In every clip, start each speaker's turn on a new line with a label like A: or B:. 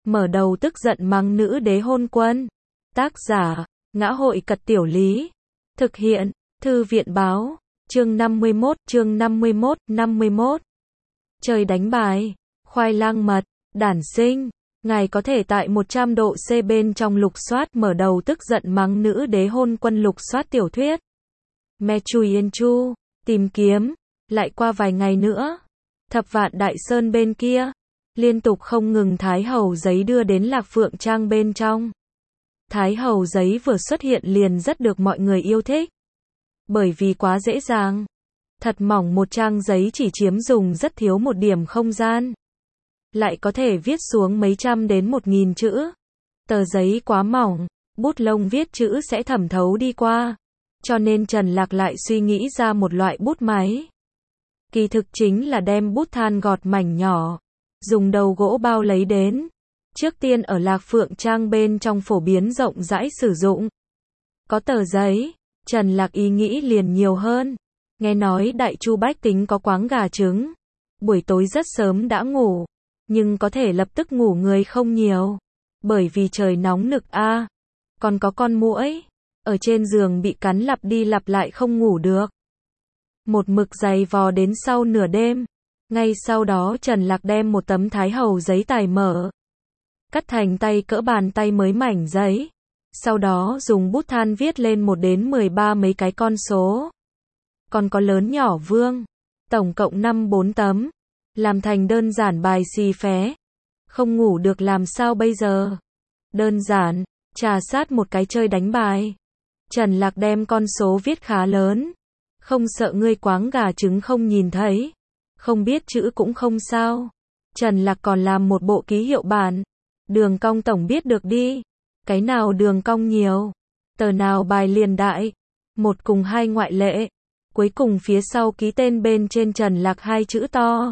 A: mở đầu tức giận mắng nữ đế hôn quân. Tác giả, Ngã hội Cật Tiểu Lý. Thực hiện, Thư viện Báo. Chương 51. Chơi đánh bài, khoai lang mật, đản sinh. Ngài có thể tại 100 độ C bên trong lục soát mở đầu tức giận mắng nữ đế hôn quân lục soát tiểu thuyết. Me Chui Yên Chu, tìm kiếm, lại qua vài ngày nữa. Thập Vạn Đại Sơn bên kia, liên tục không ngừng Thái Hầu Giấy đưa đến Lạc Phượng Trang bên trong. Thái Hầu Giấy vừa xuất hiện liền rất được mọi người yêu thích. Bởi vì quá dễ dàng. Thật mỏng một trang giấy chỉ chiếm dùng rất thiếu một điểm không gian. Lại có thể viết xuống mấy trăm đến 1000 chữ. Tờ giấy quá mỏng, bút lông viết chữ sẽ thẩm thấu đi qua. Cho nên Trần Lạc lại suy nghĩ ra một loại bút máy. Kỳ thực chính là đem bút than gọt mảnh nhỏ, dùng đầu gỗ bao lấy đến. Trước tiên ở Lạc Phượng Trang bên trong phổ biến rộng rãi sử dụng. Có tờ giấy, Trần Lạc ý nghĩ liền nhiều hơn. Nghe nói Đại Chu bách tính có quáng gà trứng. Buổi tối rất sớm đã ngủ, nhưng có thể lập tức ngủ người không nhiều. Bởi vì trời nóng nực a. Còn có con muỗi, ở trên giường bị cắn lặp đi lặp lại không ngủ được. Một mực giày vò đến sau nửa đêm. Ngay sau đó Trần Lạc đem một tấm Thái Hầu Giấy tải mở. Cắt thành tay cỡ bàn tay mới mảnh giấy. Sau đó dùng bút than viết lên 1 đến 13 mấy cái con số. Còn có lớn nhỏ vương. Tổng cộng 5-4 tấm. Làm thành đơn giản bài xì phé. Không ngủ được làm sao bây giờ? Đơn giản, trà sát một cái chơi đánh bài. Trần Lạc đem con số viết khá lớn. Không sợ ngươi quáng gà trứng không nhìn thấy. Không biết chữ cũng không sao. Trần Lạc còn làm một bộ ký hiệu bản. Đường cong tổng biết được đi. Cái nào đường cong nhiều, tờ nào bài liền đại. 1 cùng 2 ngoại lệ. Cuối cùng phía sau ký tên bên trên Trần Lạc 2 chữ to.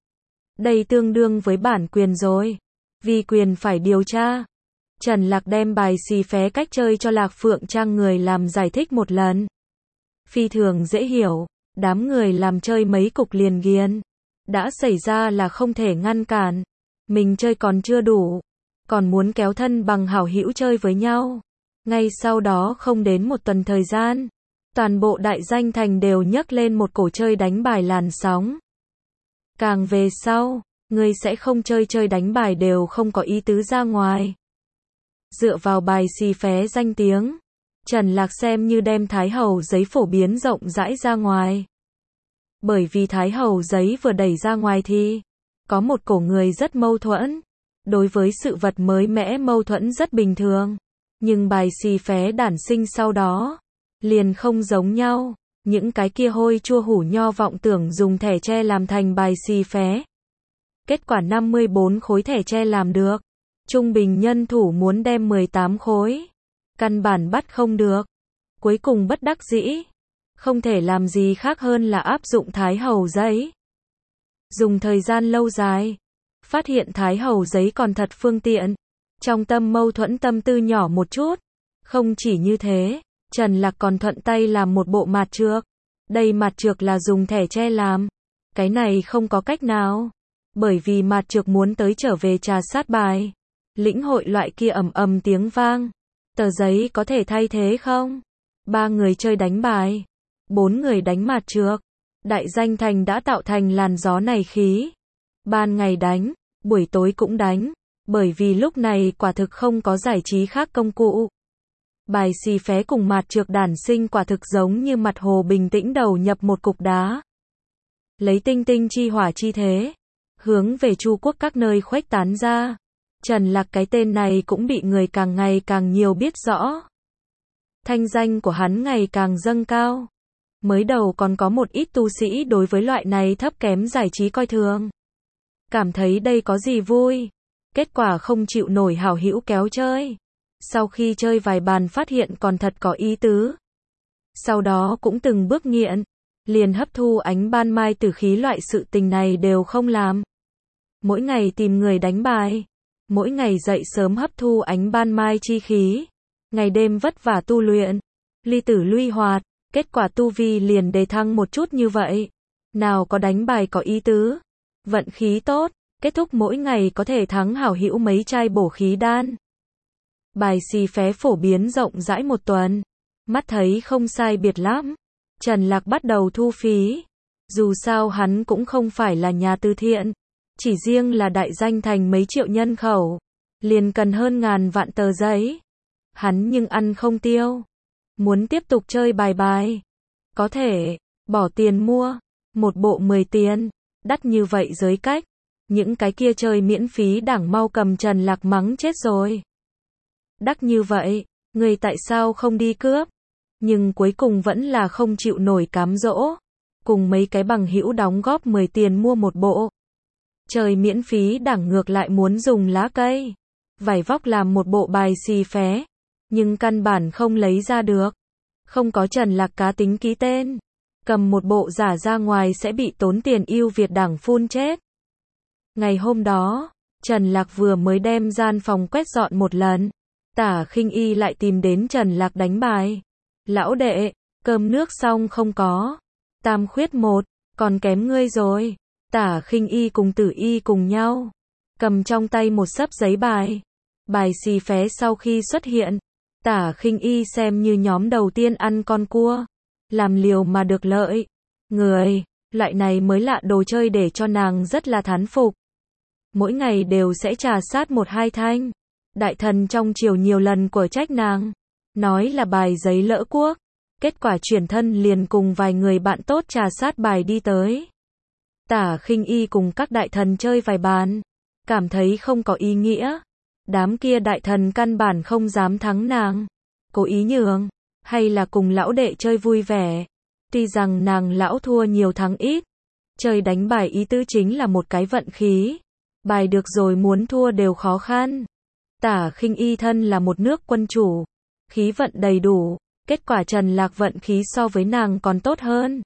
A: Đây tương đương với bản quyền rồi. Vì quyền phải điều tra. Trần Lạc đem bài xì phé cách chơi cho Lạc Phượng Trang người làm giải thích một lần. Phi thường dễ hiểu, đám người làm chơi mấy cục liền ghiền. Đã xảy ra là không thể ngăn cản. Mình chơi còn chưa đủ, còn muốn kéo thân bằng hảo hữu chơi với nhau. Ngay sau đó không đến 1 tuần thời gian, toàn bộ Đại Danh Thành đều nhấc lên một cổ chơi đánh bài làn sóng. Càng về sau, người sẽ không chơi đánh bài đều không có ý tứ ra ngoài. Dựa vào bài xì phé danh tiếng, Trần Lạc xem như đem Thái Hầu Giấy phổ biến rộng rãi ra ngoài. Bởi vì Thái Hầu Giấy vừa đẩy ra ngoài thì có một cổ người rất mâu thuẫn. Đối với sự vật mới mẻ mâu thuẫn rất bình thường. Nhưng bài xì phé đản sinh sau đó liền không giống nhau. Những cái kia hôi chua hủ nho vọng tưởng dùng thẻ tre làm thành bài xì phé. Kết quả 54 khối thẻ tre làm được. Trung bình nhân thủ muốn đem 18 khối. Căn bản bắt không được. Cuối cùng bất đắc dĩ. Không thể làm gì khác hơn là áp dụng Thái Hầu Giấy. Dùng thời gian lâu dài. Phát hiện Thái Hầu Giấy còn thật phương tiện. Trong tâm mâu thuẫn tâm tư nhỏ một chút. Không chỉ như thế, Trần Lạc còn thuận tay làm một bộ mạt trược. Đây mạt trược là dùng thẻ tre làm. Cái này không có cách nào. Bởi vì mạt trược muốn tới trở về trà sát bài. Lĩnh hội loại kia ầm ầm tiếng vang. Tờ giấy có thể thay thế không? 3 người chơi đánh bài. 4 người đánh mạt trược. Đại Danh Thành đã tạo thành làn gió này khí. Ban ngày đánh, buổi tối cũng đánh, bởi vì lúc này quả thực không có giải trí khác công cụ. Bài xì phé cùng mạt trược đản sinh quả thực giống như mặt hồ bình tĩnh đầu nhập một cục đá. Lấy tinh tinh chi hỏa chi thế, hướng về Chu quốc các nơi khuếch tán ra. Trần Lạc cái tên này cũng bị người càng ngày càng nhiều biết rõ. Thanh danh của hắn ngày càng dâng cao. Mới đầu còn có một ít tu sĩ đối với loại này thấp kém giải trí coi thường. Cảm thấy đây có gì vui. Kết quả không chịu nổi hảo hữu kéo chơi. Sau khi chơi vài bàn phát hiện còn thật có ý tứ. Sau đó cũng từng bước nghiện. Liền hấp thu ánh ban mai tử khí loại sự tình này đều không làm. Mỗi ngày tìm người đánh bài. Mỗi ngày dậy sớm hấp thu ánh ban mai chi khí. Ngày đêm vất vả tu luyện. Ly tử luy hoạt. Kết quả tu vi liền đề thăng một chút như vậy. Nào có đánh bài có ý tứ. Vận khí tốt, kết thúc mỗi ngày có thể thắng hảo hữu mấy chai bổ khí đan. Bài xì phé phổ biến rộng rãi một tuần. Mắt thấy không sai biệt lắm. Trần Lạc bắt đầu thu phí. Dù sao hắn cũng không phải là nhà từ thiện. Chỉ riêng là đại danh thành mấy triệu nhân khẩu. Liền cần hơn ngàn vạn tờ giấy. Hắn nhưng ăn không tiêu. Muốn tiếp tục chơi bài. Có thể, bỏ tiền mua. Một bộ 10 tiền. Đắt như vậy giới cách. Những cái kia chơi miễn phí đảng mau cầm Trần Lạc mắng chết rồi. Đắt như vậy, người tại sao không đi cướp? Nhưng cuối cùng vẫn là không chịu nổi cám dỗ. Cùng mấy cái bằng hữu đóng góp 10 tiền mua một bộ. Chơi miễn phí đảng ngược lại muốn dùng lá cây. Vải vóc làm một bộ bài xì phé. Nhưng căn bản không lấy ra được. Không có Trần Lạc cá tính ký tên. Cầm một bộ giả ra ngoài sẽ bị tốn tiền ưu Việt đảng phun chết. Ngày hôm đó, Trần Lạc vừa mới đem gian phòng quét dọn một lần. Tả Khinh Y lại tìm đến Trần Lạc đánh bài. Lão đệ, cơm nước xong không có. Tam khuyết một, còn kém ngươi rồi. Tả Khinh Y cùng Tử Y cùng nhau. Cầm trong tay một xấp giấy bài. Bài xì phé sau khi xuất hiện. Tả Khinh Y xem như nhóm đầu tiên ăn con cua. Làm liều mà được lợi. Người, loại này mới lạ đồ chơi để cho nàng rất là thán phục. Mỗi ngày đều sẽ trà sát 1-2 thanh. Đại thần trong triều nhiều lần của trách nàng. Nói là bài giấy lỡ quốc. Kết quả chuyển thân liền cùng vài người bạn tốt trà sát bài đi tới. Tả Khinh Y cùng các đại thần chơi vài bàn. Cảm thấy không có ý nghĩa. Đám kia đại thần căn bản không dám thắng nàng. Cố ý nhường. Hay là cùng lão đệ chơi vui vẻ. Tuy rằng nàng lão thua nhiều thắng ít. Chơi đánh bài ý tứ chính là một cái vận khí. Bài được rồi muốn thua đều khó khăn. Tả Khinh Y thân là một nước quân chủ. Khí vận đầy đủ. Kết quả Trần Lạc vận khí so với nàng còn tốt hơn.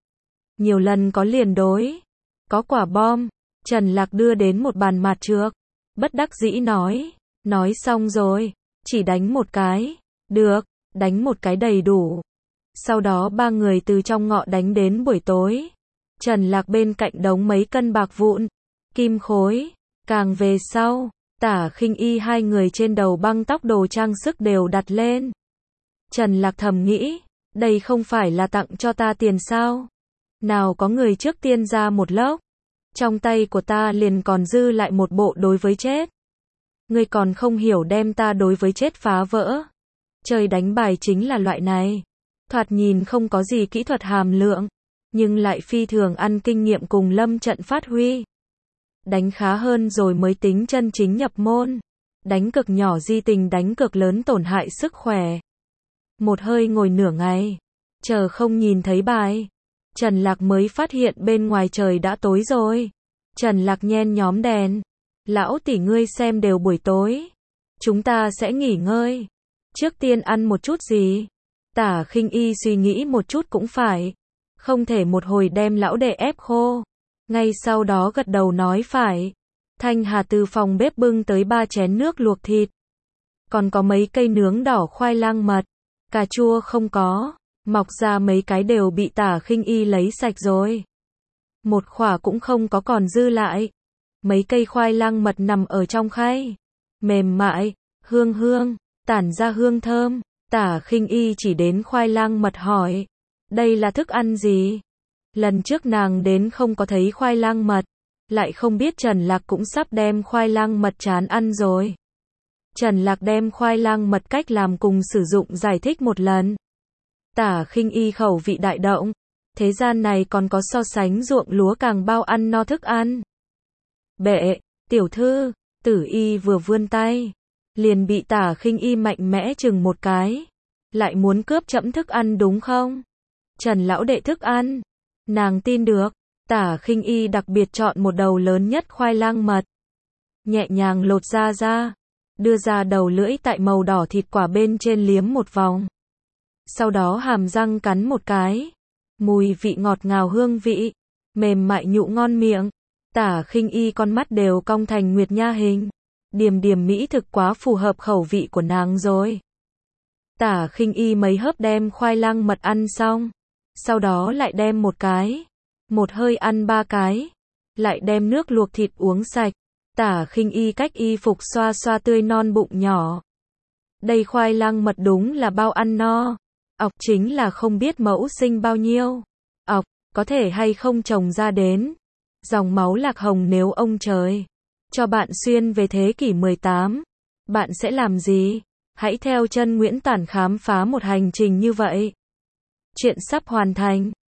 A: Nhiều lần có liền đối. Có quả bom. Trần Lạc đưa đến một bàn mạt trược. Bất đắc dĩ nói. Nói xong rồi. Chỉ đánh một cái. Được. Đánh một cái đầy đủ. Sau đó ba người từ trong ngọ đánh đến buổi tối. Trần Lạc bên cạnh đống mấy cân bạc vụn. Kim khối. Càng về sau. Tả Khinh Y hai người trên đầu băng tóc đồ trang sức đều đặt lên. Trần Lạc thầm nghĩ. Đây không phải là tặng cho ta tiền sao? Nào có người trước tiên ra một lốc. Trong tay của ta liền còn dư lại một bộ đối với chết. Ngươi còn không hiểu đem ta đối với chết phá vỡ. Chơi đánh bài chính là loại này. Thoạt nhìn không có gì kỹ thuật hàm lượng. Nhưng lại phi thường ăn kinh nghiệm cùng lâm trận phát huy. Đánh khá hơn rồi mới tính chân chính nhập môn. Đánh cực nhỏ di tình đánh cực lớn tổn hại sức khỏe. Một hơi ngồi nửa ngày. Chờ không nhìn thấy bài. Trần Lạc mới phát hiện bên ngoài trời đã tối rồi. Trần Lạc nhen nhóm đèn. Lão tỷ ngươi xem đều buổi tối. Chúng ta sẽ nghỉ ngơi. Trước tiên ăn một chút gì? Tả Khinh Y suy nghĩ một chút cũng phải. Không thể một hồi đem lão đệ ép khô. Ngay sau đó gật đầu nói phải. Thanh Hà từ phòng bếp bưng tới 3 chén nước luộc thịt. Còn có mấy cây nướng đỏ khoai lang mật. Cà chua không có. Mọc ra mấy cái đều bị Tả Khinh Y lấy sạch rồi. Một khỏa cũng không có còn dư lại. Mấy cây khoai lang mật nằm ở trong khay. Mềm mại, hương, tản ra hương thơm. Tả Khinh Y chỉ đến khoai lang mật hỏi. Đây là thức ăn gì? Lần trước nàng đến không có thấy khoai lang mật. Lại không biết Trần Lạc cũng sắp đem khoai lang mật chán ăn rồi. Trần Lạc đem khoai lang mật cách làm cùng sử dụng giải thích một lần. Tả Khinh Y khẩu vị đại động. Thế gian này còn có so sánh ruộng lúa càng bao ăn no thức ăn. Bệ, tiểu thư, Tử Y vừa vươn tay. Liền bị Tả Khinh Y mạnh mẽ chừng một cái. Lại muốn cướp trẫm thức ăn đúng không? Trần lão đệ thức ăn. Nàng tin được. Tả Khinh Y đặc biệt chọn một đầu lớn nhất khoai lang mật. Nhẹ nhàng lột ra. Đưa ra đầu lưỡi tại màu đỏ thịt quả bên trên liếm một vòng. Sau đó hàm răng cắn một cái. Mùi vị ngọt ngào hương vị. Mềm mại nhụ ngon miệng. Tả Khinh Y con mắt đều cong thành nguyệt nha hình. Điểm mỹ thực quá phù hợp khẩu vị của nàng rồi. Tả Khinh Y mấy hớp đem khoai lang mật ăn xong. Sau đó lại đem một hơi ăn 3 cái. lại đem nước luộc thịt uống sạch. Tả Khinh Y cách y phục xoa xoa tươi non bụng nhỏ. Đây khoai lang mật đúng là bao ăn no. Ọc chính là không biết mẫu sinh bao nhiêu. Ọc, có thể hay không trồng ra đến. Dòng máu lạc hồng nếu ông trời cho bạn xuyên về thế kỷ 18, bạn sẽ làm gì? Hãy theo chân Nguyễn Tản khám phá một hành trình như vậy. Chuyện sắp hoàn thành.